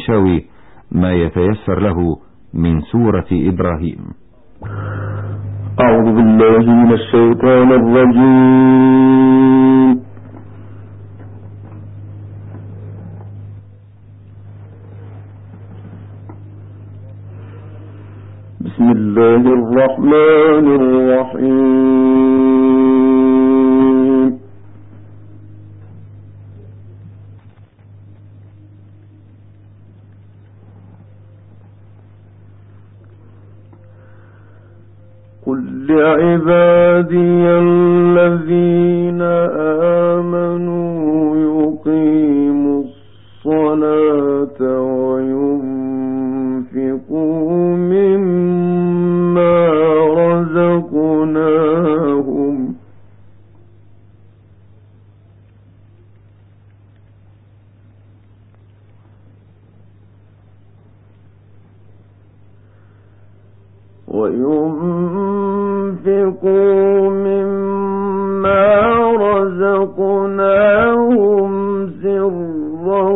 المنشاوي ما يتيسر له من سورة إبراهيم. أعوذ بالله من الشيطان الرجيم. بسم الله الرحمن الرحيم. قل لعبادي الذين آمنوا يقيموا الصلاة وينفقوا مما رزقناهم سرا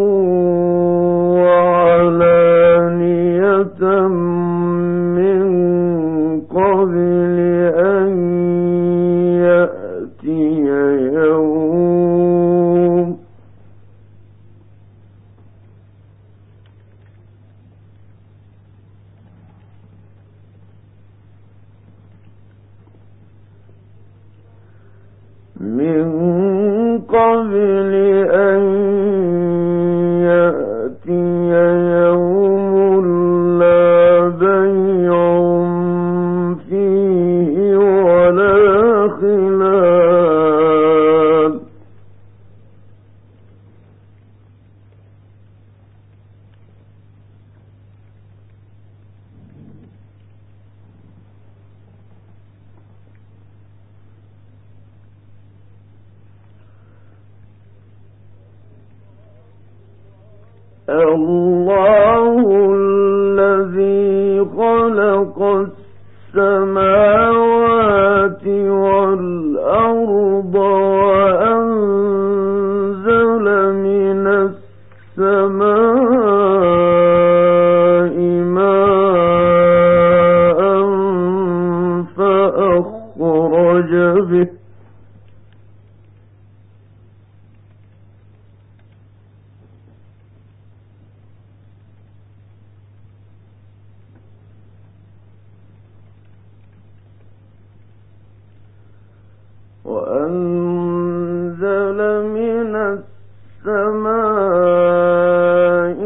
وعلانية من قبل أن يأتي يوم لا بيع فيه ولا خلال الله الذي خلق السماوات والأرض وأنزل من السماء ماء فأخرج به وأنزل من السماء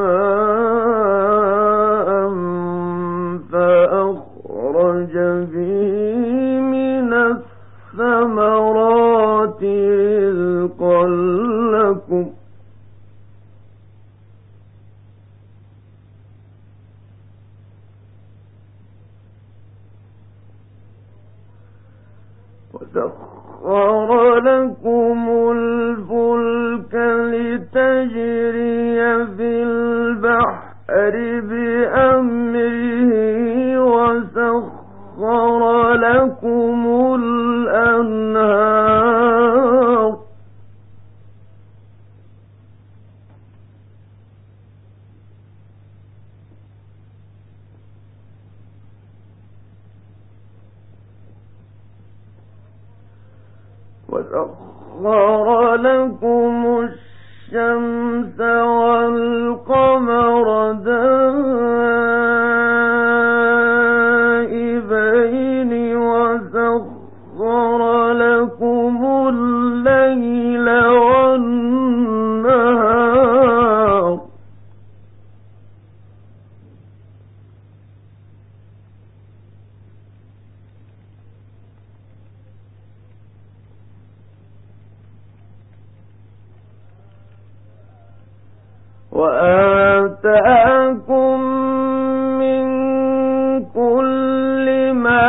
ماء فأخرج به من الثمرات رزقا لكم وسخر لكم الفلك لتجري في البحر بأمره وسخر لكم الأنهار وسخر لكم الشمس والقمر دائبين وسخر لكم الليل والنهار وآتاكم من كل ما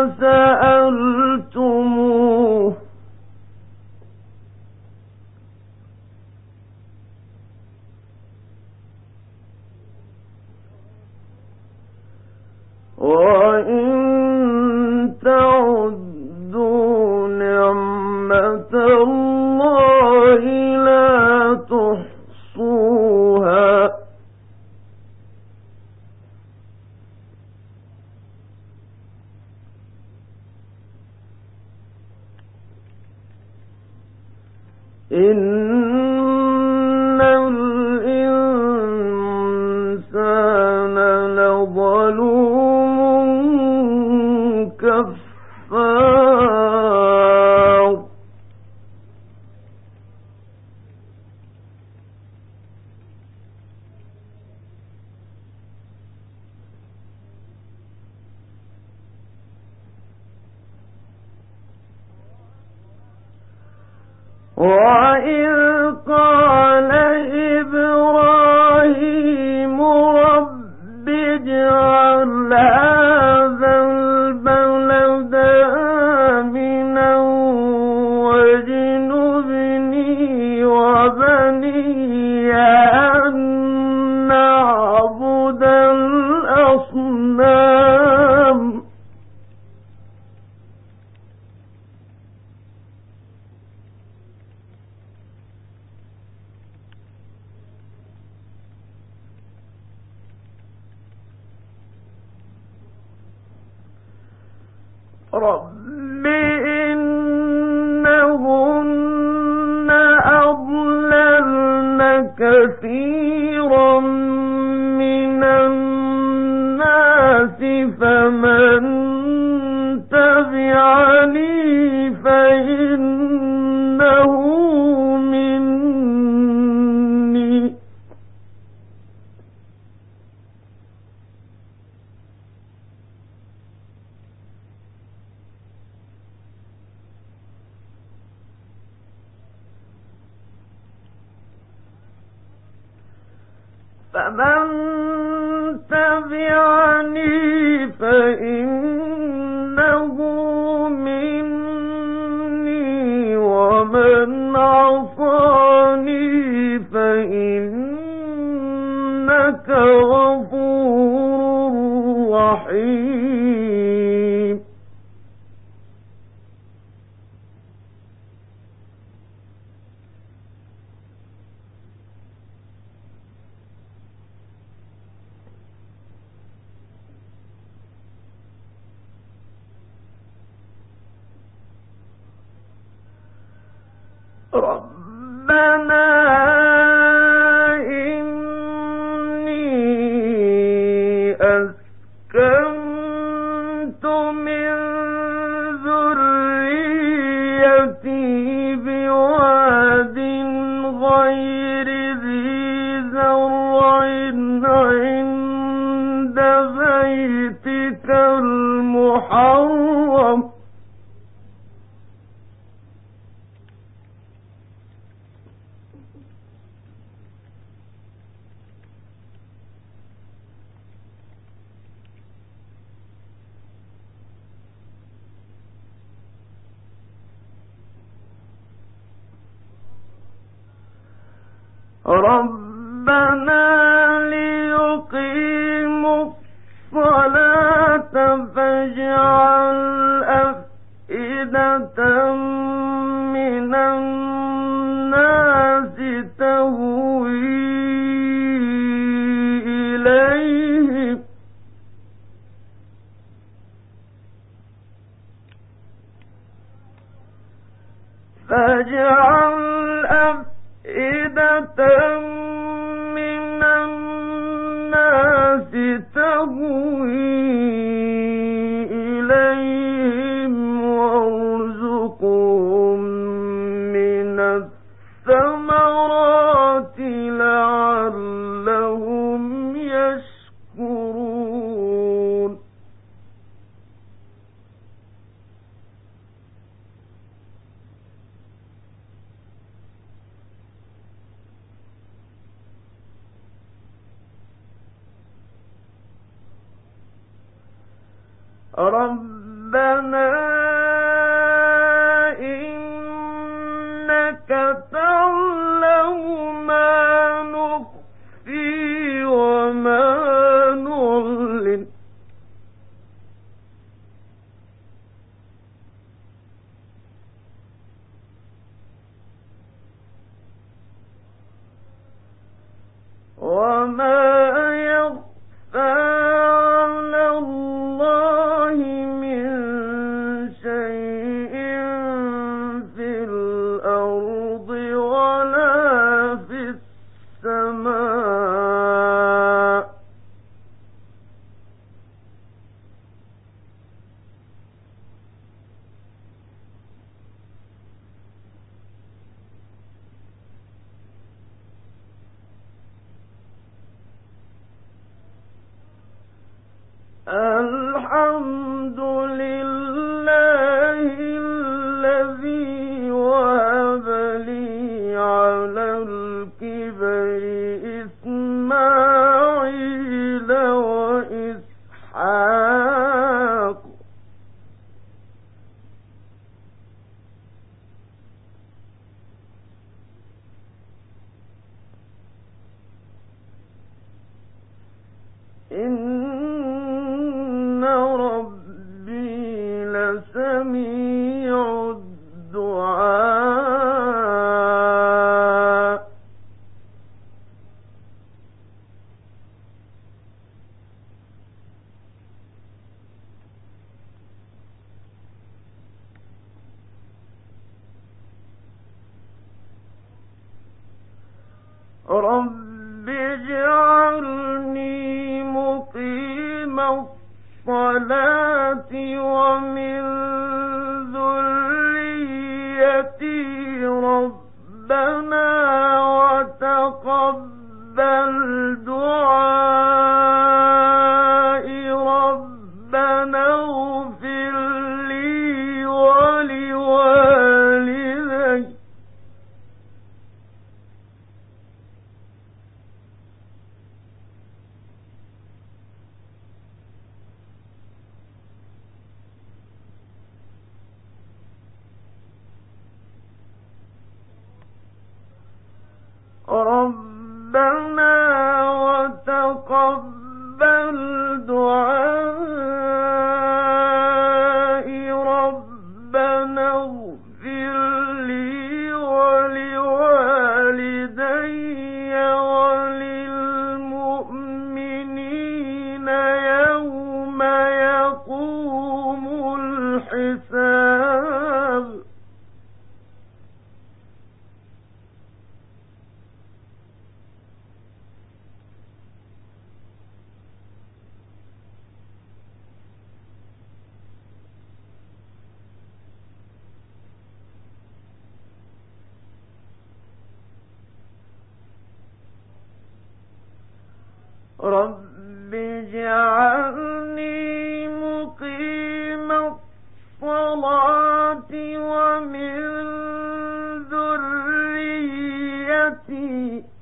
سألتموه وإن تعدوا نعمة الله لا تحصوها إن الإنسان لظلوم كفار وإذ قال إبراهيم رب اجعل هذا البلد آمنا واجنبني وبني أن نعبد الأصنام رب إنهن أضللن كثيرا من الناس فمن تبعني فإنه مني فمن تبعني فإنه مني ومن عصاني فإنك غفور رحيم ربنا إني أسكنت من ذريتي بواد غير ذي زرع عند بيتك المحرم ربنا ليقيموا الصلاة فاجعل أفئدة من الناس تهوي إليهم فاجعل أفئدة من الناس تهوي إليهم وارزقهم من الثمرات لعلهم يشكرون ربنا إنك تعلم ما نخفي وما نعلن وما يخفى على الله من الحمد لله الذي وهب لي على الكبر إسماعيل وإسحاق إن ربي لسميع الدعاء رب اجعلني مقيم الصلاة ومن ذريتي ربنا وتقبل دعائي ربنا اغفر لي ولوالدي ربنا وتقبل دعائي ربنا اغفر لي ولوالدي وللمؤمنين يوم يقوم الحساب رب اجعلني مقيم الصلاة ومن ذريتي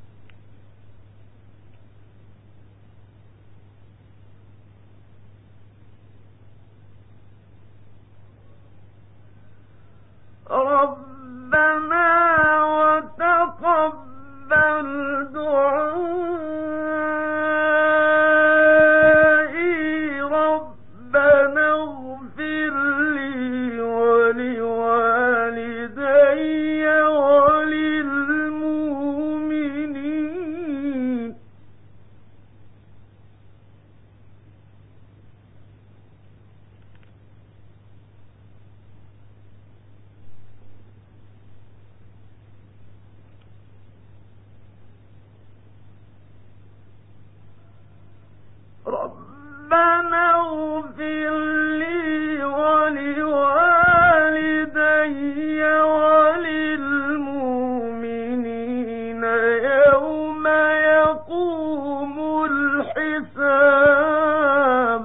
ربنا وتقبل دعائي ربنا اغفر لي ولوالدي وللمؤمنين ربنا اغفر لي ولوالدي وللمؤمنين يوم يقوم الحساب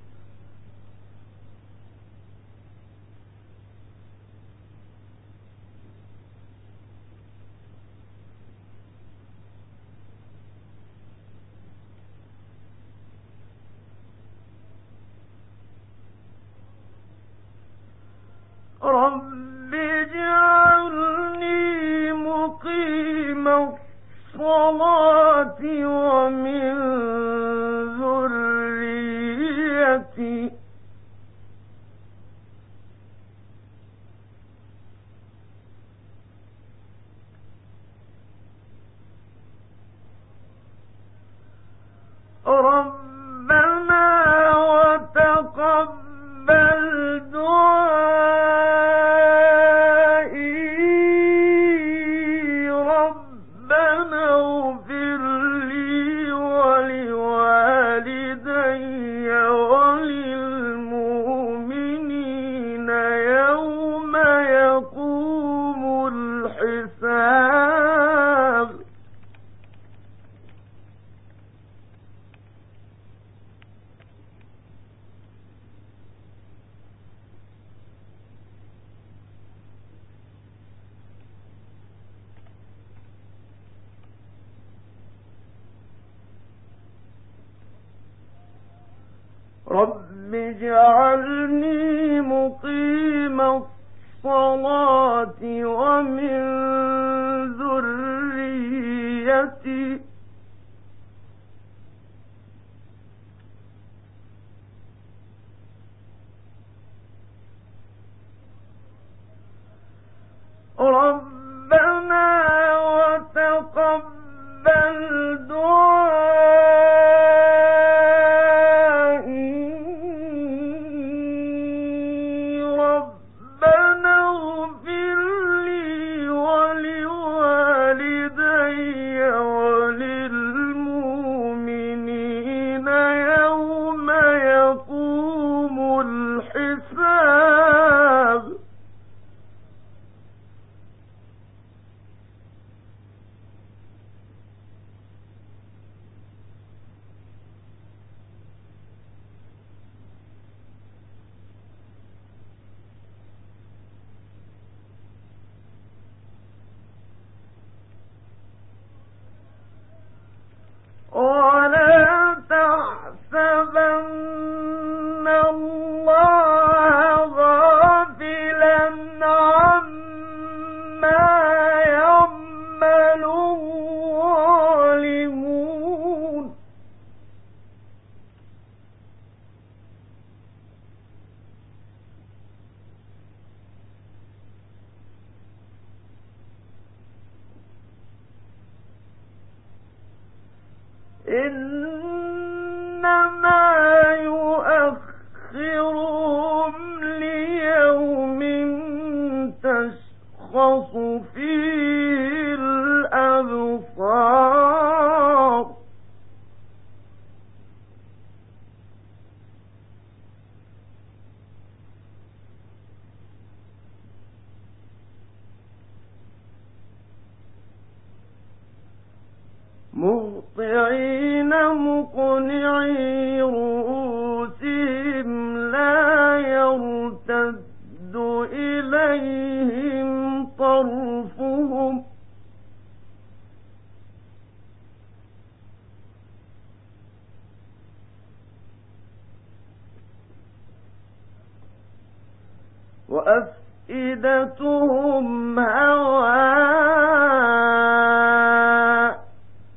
رب اجعلني مقيم الصلاة ومن ذريتي ربنا وتقبل دعائي ربنا اغفر لي ولوالدي وللمؤمنين يوم يقوم الحساب رب اجعلني مقيم الصلاة ومن ذريتي ربنا وتقبل دعائي ربنا اغفر لي ولوالدي وللمؤمنين يوم يقوم الحساب ولا تحسبن الله غافلا عما يعمل الظالمون إنما يؤخرهم ليوم تشخص فيه الأبصار مهطعين مقنعي رؤوسهم لا يرتد إليهم طرفهم وأفئدتهم هواء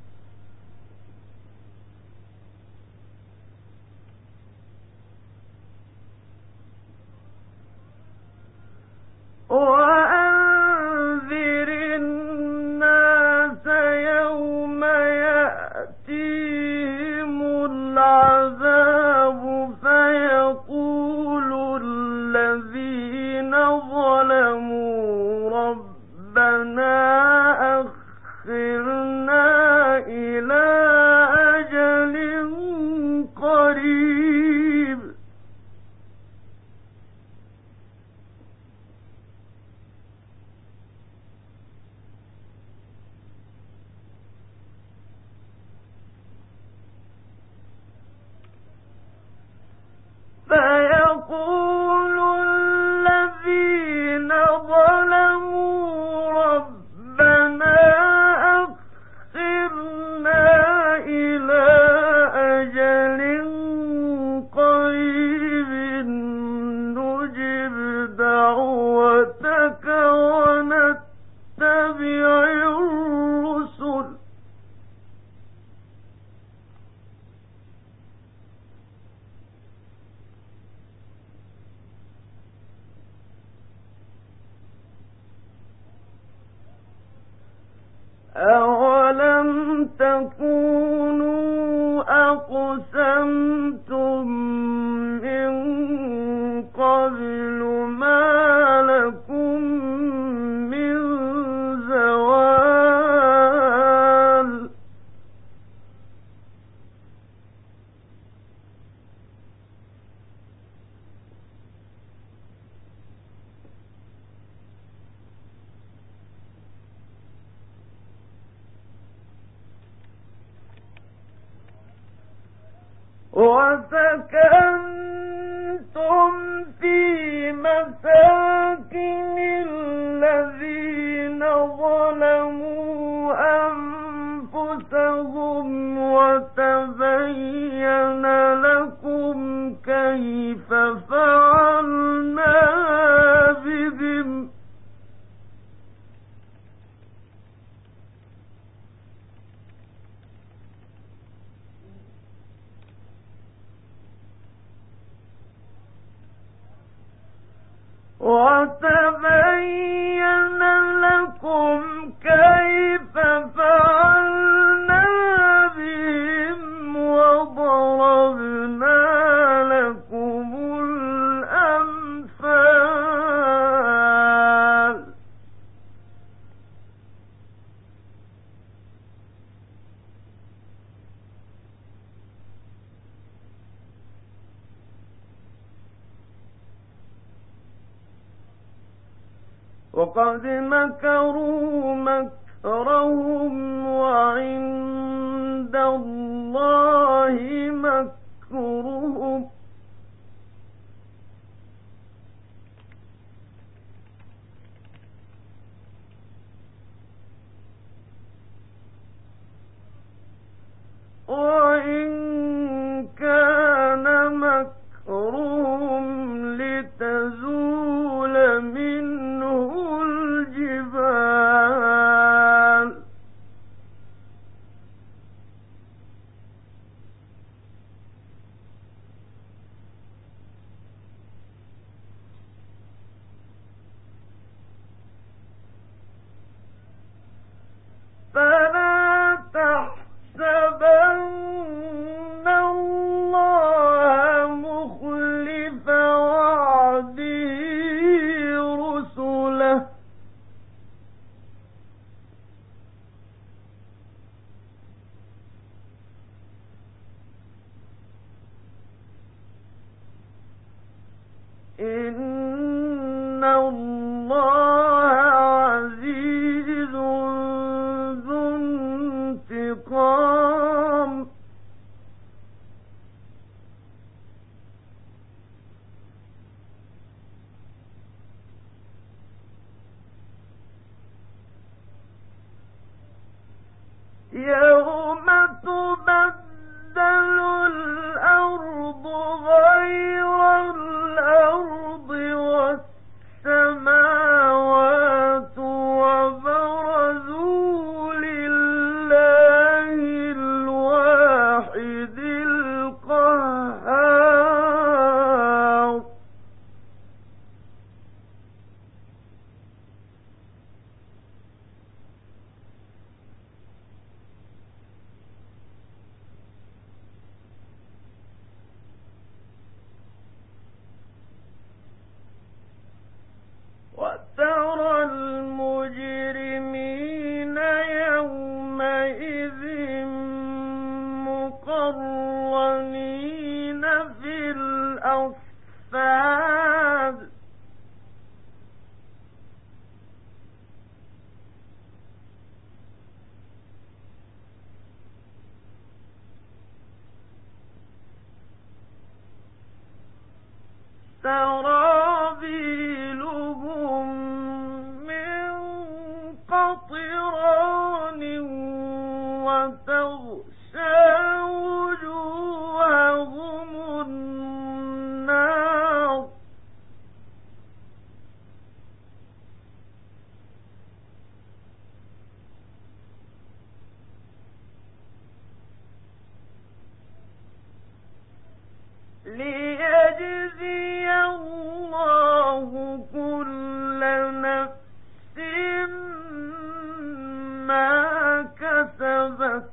وأنذر الناس يوم يأتيهم العذاب فيقول الذين ظلموا ربنا أخرنا إلى أجل قريب فيقول الذين ظلموا ربنا أخرنا إلى أجل قريب نجب دعوتك ونتبع الرسل أولم تكونوا أقسمتم من قبل ما لكم من زوال وسكنتم في مساكن الذين ظلموا أنفسهم وتبين لكم وتبين لكم كيف فعلنا بهم وضربنا لكم الأمثال. وقد مكروا مكرهم وعند الله مكرهم وإن كان مكرهم لتزول منه الجبال فلا تحسبن الله مخلف وعده رسله إن الله عزيز ذو انتقام. يوم تبدل الأرض غير الأرض والسماوات وبرزوا لله الواحد القهار. وترى المجرمين يومئذ مقرنين في الأصفاد سرابيلهم من قطران وتغشى وجوههم النار. ليجزي الله كل نفس ما كسبت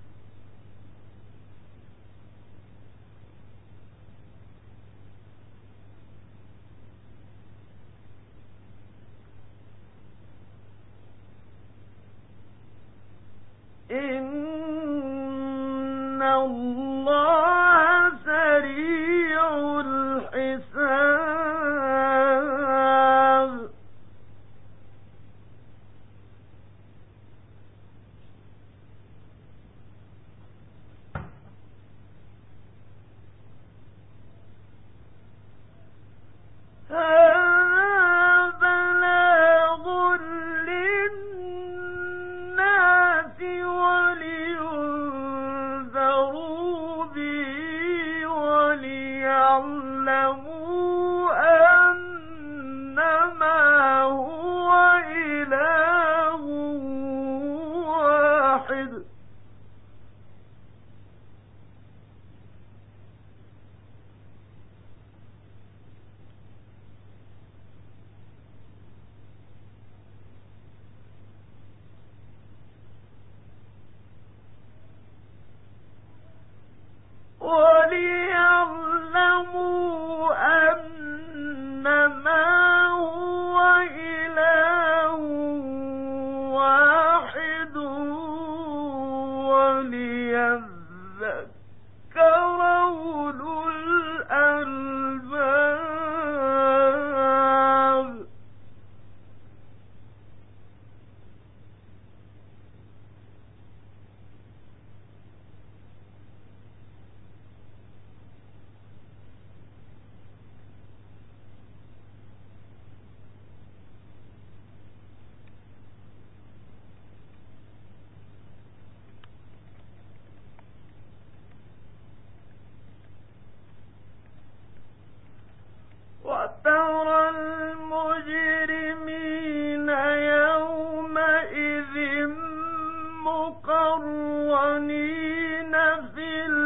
إن الله سريع الحساب. ولينذروا به وليعلموا أنما هو إله واحد وليذكر أولو الألباب. وترى المجرمين يومئذ مقرنين في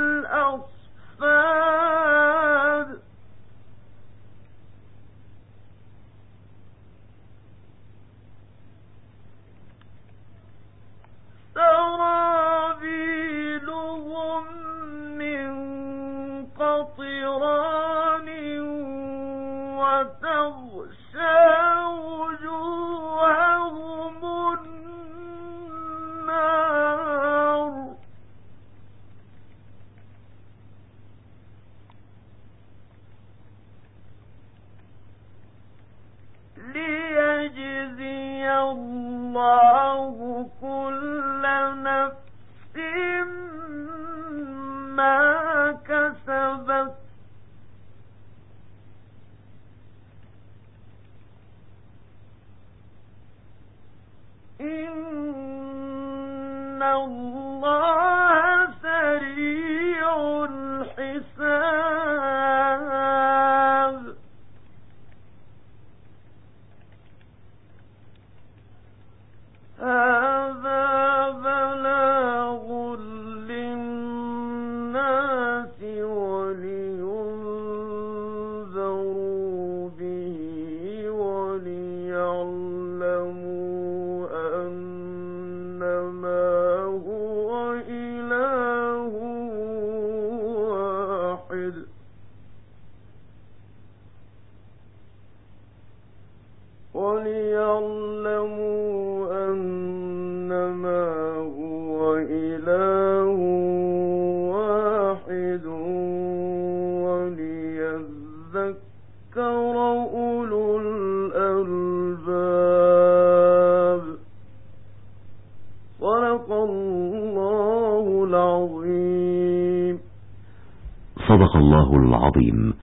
الأصفاد سرابيلهم من قطران وتغشى وجوههم النار ليجزي الله كل نفس ما كسبت إن الله سريع الحساب. هذا بلاغ للناس ولينذروا به وليعلموا أنما هو إله واحد وليذكر أولو الألباب. صدق الله العظيم. صدق الله العظيم.